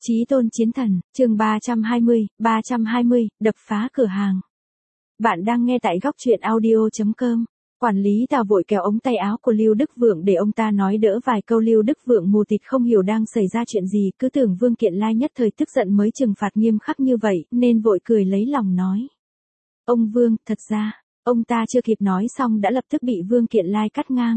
Chí tôn chiến thần, chương 320, đập phá cửa hàng. Bạn đang nghe tại góc truyện audio.com. Quản lý Tào vội kéo ống tay áo của Lưu Đức Vượng để ông ta nói đỡ vài câu. Lưu Đức Vượng mù tịt không hiểu đang xảy ra chuyện gì, cứ tưởng Vương Kiện Lai nhất thời tức giận mới trừng phạt nghiêm khắc như vậy, nên vội cười lấy lòng nói. Ông Vương, thật ra, ông ta chưa kịp nói xong đã lập tức bị Vương Kiện Lai cắt ngang.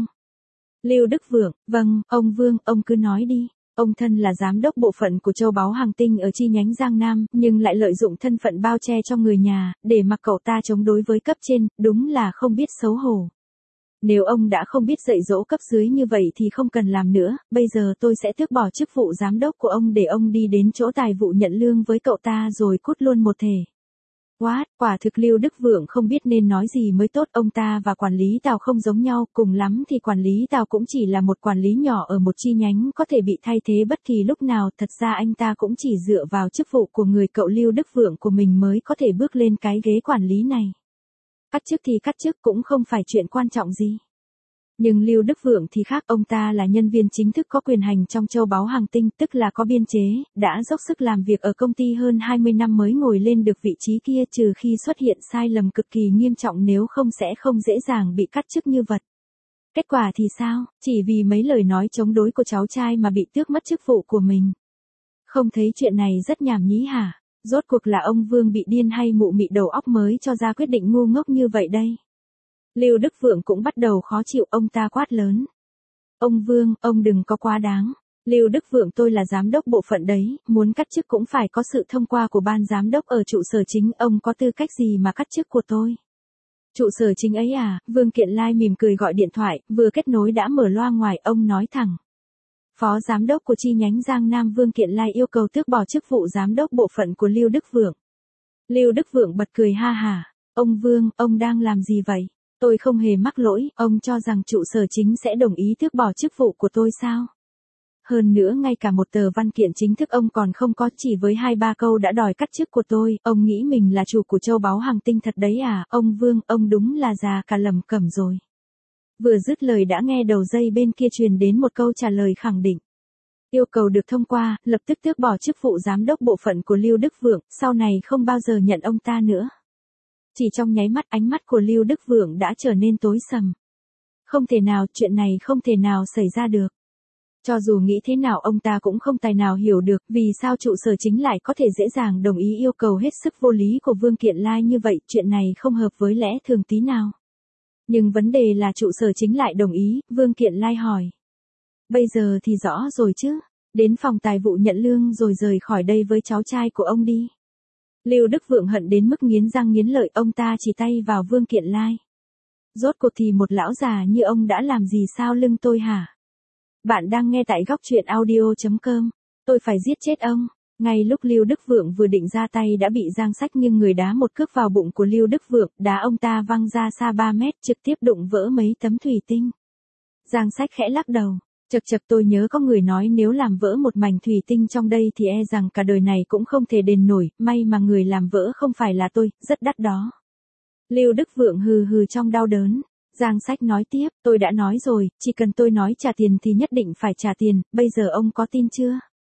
Lưu Đức Vượng, vâng, ông Vương, ông cứ nói đi. Ông thân là giám đốc bộ phận của Châu Báu Hàng Tinh ở chi nhánh Giang Nam, nhưng lại lợi dụng thân phận bao che cho người nhà, để mặc cậu ta chống đối với cấp trên, đúng là không biết xấu hổ. Nếu ông đã không biết dạy dỗ cấp dưới như vậy thì không cần làm nữa, bây giờ tôi sẽ tước bỏ chức vụ giám đốc của ông để ông đi đến chỗ tài vụ nhận lương với cậu ta rồi cút luôn một thể. What, quả thực Lưu Đức Vượng không biết nên nói gì mới tốt. Ông ta và quản lý Tào không giống nhau, cùng lắm thì quản lý Tào cũng chỉ là một quản lý nhỏ ở một chi nhánh có thể bị thay thế bất kỳ lúc nào. Thật ra anh ta cũng chỉ dựa vào chức vụ của người cậu Lưu Đức Vượng của mình mới có thể bước lên cái ghế quản lý này. Cắt chức thì cắt chức cũng không phải chuyện quan trọng gì. Nhưng Lưu Đức Vượng thì khác, ông ta là nhân viên chính thức có quyền hành trong Châu Báu Hàng Tinh, tức là có biên chế, đã dốc sức làm việc ở công ty hơn 20 năm mới ngồi lên được vị trí kia, trừ khi xuất hiện sai lầm cực kỳ nghiêm trọng, nếu không sẽ không dễ dàng bị cắt chức như vật. Kết quả thì sao, chỉ vì mấy lời nói chống đối của cháu trai mà bị tước mất chức vụ của mình. Không thấy chuyện này rất nhảm nhí hả? Rốt cuộc là ông Vương bị điên hay mụ mị đầu óc mới cho ra quyết định ngu ngốc như vậy đây? Lưu Đức Vượng cũng bắt đầu khó chịu, ông ta quát lớn. Ông Vương, ông đừng có quá đáng. Lưu Đức Vượng, tôi là giám đốc bộ phận đấy, muốn cắt chức cũng phải có sự thông qua của ban giám đốc ở trụ sở chính, ông có tư cách gì mà cắt chức của tôi? Trụ sở chính ấy à? Vương Kiện Lai mỉm cười gọi điện thoại, vừa kết nối đã mở loa ngoài, ông nói thẳng. Phó giám đốc của chi nhánh Giang Nam Vương Kiện Lai yêu cầu tước bỏ chức vụ giám đốc bộ phận của Lưu Đức Vượng. Lưu Đức Vượng bật cười ha hả. Ông Vương, ông đang làm gì vậy? Tôi không hề mắc lỗi, ông cho rằng trụ sở chính sẽ đồng ý tước bỏ chức vụ của tôi sao? Hơn nữa ngay cả một tờ văn kiện chính thức ông còn không có, chỉ với 2-3 câu đã đòi cắt chức của tôi, ông nghĩ mình là chủ của Châu Báu Hàng Tinh thật đấy à? Ông Vương, ông đúng là già cả lầm cẩm rồi. Vừa dứt lời đã nghe đầu dây bên kia truyền đến một câu trả lời khẳng định. Yêu cầu được thông qua, lập tức tước bỏ chức vụ giám đốc bộ phận của Lưu Đức Vượng, sau này không bao giờ nhận ông ta nữa. Chỉ trong nháy mắt ánh mắt của Lưu Đức Vượng đã trở nên tối sầm. Không thể nào, chuyện này không thể nào xảy ra được. Cho dù nghĩ thế nào ông ta cũng không tài nào hiểu được vì sao trụ sở chính lại có thể dễ dàng đồng ý yêu cầu hết sức vô lý của Vương Kiện Lai như vậy, chuyện này không hợp với lẽ thường tí nào. Nhưng vấn đề là trụ sở chính lại đồng ý, Vương Kiện Lai hỏi. Bây giờ thì rõ rồi chứ, đến phòng tài vụ nhận lương rồi rời khỏi đây với cháu trai của ông đi. Lưu Đức Vượng hận đến mức nghiến răng nghiến lợi, ông ta chỉ tay vào Vương Kiện Lai. Rốt cuộc thì một lão già như ông đã làm gì sao lưng tôi hả? Bạn đang nghe tại góc truyện audio.com. Tôi phải giết chết ông. Ngay lúc Lưu Đức Vượng vừa định ra tay đã bị Giang Sách nghiêng người đá một cước vào bụng của Lưu Đức Vượng, đá ông ta văng ra xa 3 mét, trực tiếp đụng vỡ mấy tấm thủy tinh. Giang Sách khẽ lắc đầu. Chật chật, tôi nhớ có người nói nếu làm vỡ một mảnh thủy tinh trong đây thì e rằng cả đời này cũng không thể đền nổi, may mà người làm vỡ không phải là tôi, rất đắt đó. Lưu Đức Vượng hừ hừ trong đau đớn. Giang Sách nói tiếp, tôi đã nói rồi, chỉ cần tôi nói trả tiền thì nhất định phải trả tiền, bây giờ ông có tin chưa?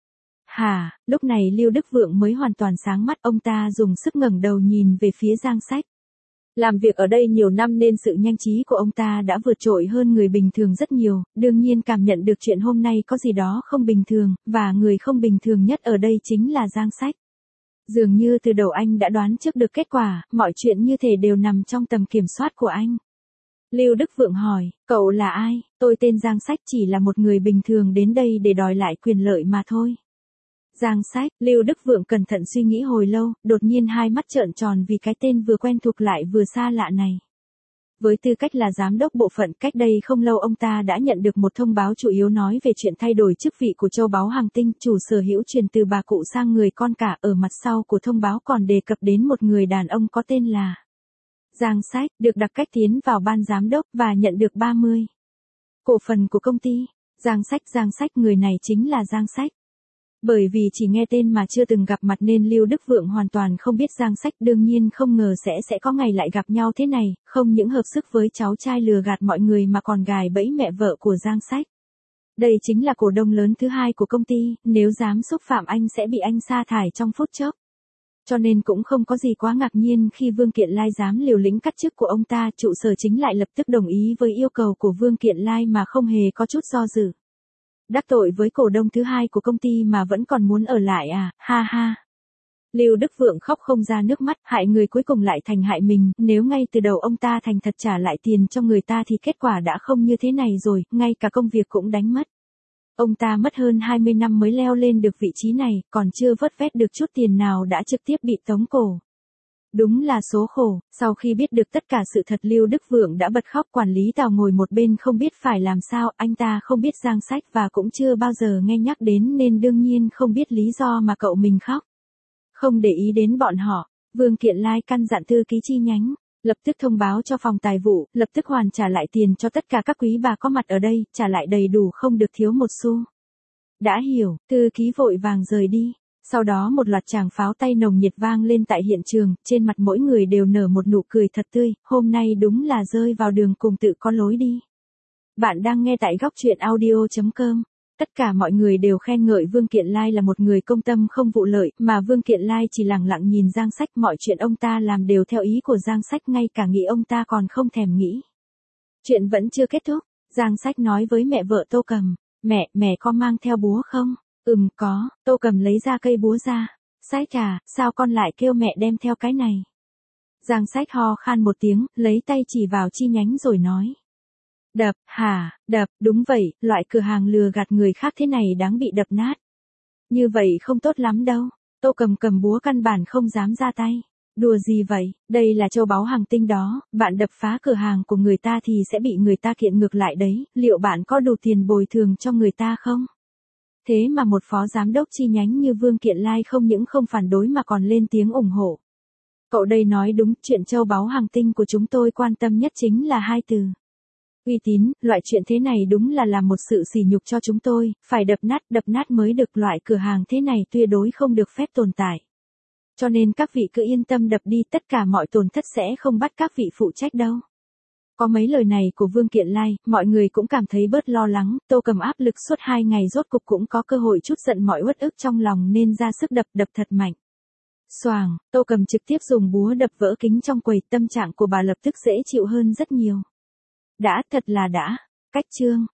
Hả, lúc này Lưu Đức Vượng mới hoàn toàn sáng mắt, ông ta dùng sức ngẩng đầu nhìn về phía Giang Sách. Làm việc ở đây nhiều năm nên sự nhanh trí của ông ta đã vượt trội hơn người bình thường rất nhiều, đương nhiên cảm nhận được chuyện hôm nay có gì đó không bình thường, và người không bình thường nhất ở đây chính là Giang Sách. Dường như từ đầu anh đã đoán trước được kết quả, mọi chuyện như thể đều nằm trong tầm kiểm soát của anh. Lưu Đức Vượng hỏi, cậu là ai? Tôi tên Giang Sách, chỉ là một người bình thường đến đây để đòi lại quyền lợi mà thôi. Giang Sách, Lưu Đức Vượng cẩn thận suy nghĩ hồi lâu, đột nhiên hai mắt trợn tròn vì cái tên vừa quen thuộc lại vừa xa lạ này. Với tư cách là giám đốc bộ phận, cách đây không lâu ông ta đã nhận được một thông báo chủ yếu nói về chuyện thay đổi chức vị của Châu Báu Hàng Tinh, chủ sở hữu chuyển từ bà cụ sang người con cả, ở mặt sau của thông báo còn đề cập đến một người đàn ông có tên là Giang Sách, được đặc cách tiến vào ban giám đốc và nhận được 30 cổ phần của công ty. Giang Sách, người này chính là Giang Sách. Bởi vì chỉ nghe tên mà chưa từng gặp mặt nên Lưu Đức Vượng hoàn toàn không biết Giang Sách, đương nhiên không ngờ sẽ có ngày lại gặp nhau thế này, không những hợp sức với cháu trai lừa gạt mọi người mà còn gài bẫy mẹ vợ của Giang Sách. Đây chính là cổ đông lớn thứ hai của công ty, nếu dám xúc phạm anh sẽ bị anh sa thải trong phút chốc. Cho nên cũng không có gì quá ngạc nhiên khi Vương Kiện Lai dám liều lĩnh cắt chức của ông ta, trụ sở chính lại lập tức đồng ý với yêu cầu của Vương Kiện Lai mà không hề có chút do dự. Đắc tội với cổ đông thứ hai của công ty mà vẫn còn muốn ở lại à, ha ha. Lưu Đức Vượng khóc không ra nước mắt, hại người cuối cùng lại thành hại mình, nếu ngay từ đầu ông ta thành thật trả lại tiền cho người ta thì kết quả đã không như thế này rồi, ngay cả công việc cũng đánh mất. Ông ta mất hơn 20 năm mới leo lên được vị trí này, còn chưa vớt vét được chút tiền nào đã trực tiếp bị tống cổ. Đúng là số khổ, sau khi biết được tất cả sự thật Lưu Đức Vượng đã bật khóc, quản lý Tào ngồi một bên không biết phải làm sao, anh ta không biết Giang Sách và cũng chưa bao giờ nghe nhắc đến nên đương nhiên không biết lý do mà cậu mình khóc. Không để ý đến bọn họ, Vương Kiện Lai căn dặn thư ký chi nhánh, lập tức thông báo cho phòng tài vụ, lập tức hoàn trả lại tiền cho tất cả các quý bà có mặt ở đây, trả lại đầy đủ không được thiếu một xu. Đã hiểu, thư ký vội vàng rời đi. Sau đó một loạt tràng pháo tay nồng nhiệt vang lên tại hiện trường, trên mặt mỗi người đều nở một nụ cười thật tươi, hôm nay đúng là rơi vào đường cùng tự có lối đi. Bạn đang nghe tại góc truyện audio.com. Tất cả mọi người đều khen ngợi Vương Kiện Lai là một người công tâm không vụ lợi, mà Vương Kiện Lai chỉ lẳng lặng nhìn Giang Sách, mọi chuyện ông ta làm đều theo ý của Giang Sách, ngay cả nghĩ ông ta còn không thèm nghĩ. Chuyện vẫn chưa kết thúc, Giang Sách nói với mẹ vợ Tô Cầm, mẹ có mang theo búa không? Có, Tô Cầm lấy ra cây búa ra. Sách à, sao con lại kêu mẹ đem theo cái này? Giang Sách ho khan một tiếng, lấy tay chỉ vào chi nhánh rồi nói. Đập, hả, đập, đúng vậy, loại cửa hàng lừa gạt người khác thế này đáng bị đập nát. Như vậy không tốt lắm đâu. Tô Cầm cầm búa căn bản không dám ra tay. Đùa gì vậy, đây là châu báu hàng tinh đó, bạn đập phá cửa hàng của người ta thì sẽ bị người ta kiện ngược lại đấy, liệu bạn có đủ tiền bồi thường cho người ta không? Thế mà một phó giám đốc chi nhánh như Vương Kiện Lai không những không phản đối mà còn lên tiếng ủng hộ. Cậu đây nói đúng, chuyện châu báu hàng tinh của chúng tôi quan tâm nhất chính là hai từ. Uy tín, loại chuyện thế này đúng là làm một sự sỉ nhục cho chúng tôi, phải đập nát mới được, loại cửa hàng thế này tuyệt đối không được phép tồn tại. Cho nên các vị cứ yên tâm đập đi, tất cả mọi tổn thất sẽ không bắt các vị phụ trách đâu. Có mấy lời này của Vương Kiện Lai, mọi người cũng cảm thấy bớt lo lắng, Tô Cầm áp lực suốt 2 ngày rốt cục cũng có cơ hội chút giận mọi uất ức trong lòng nên ra sức đập thật mạnh. Xoàng, Tô Cầm trực tiếp dùng búa đập vỡ kính trong quầy, tâm trạng của bà lập tức dễ chịu hơn rất nhiều. Đã, thật là đã. Cách chương.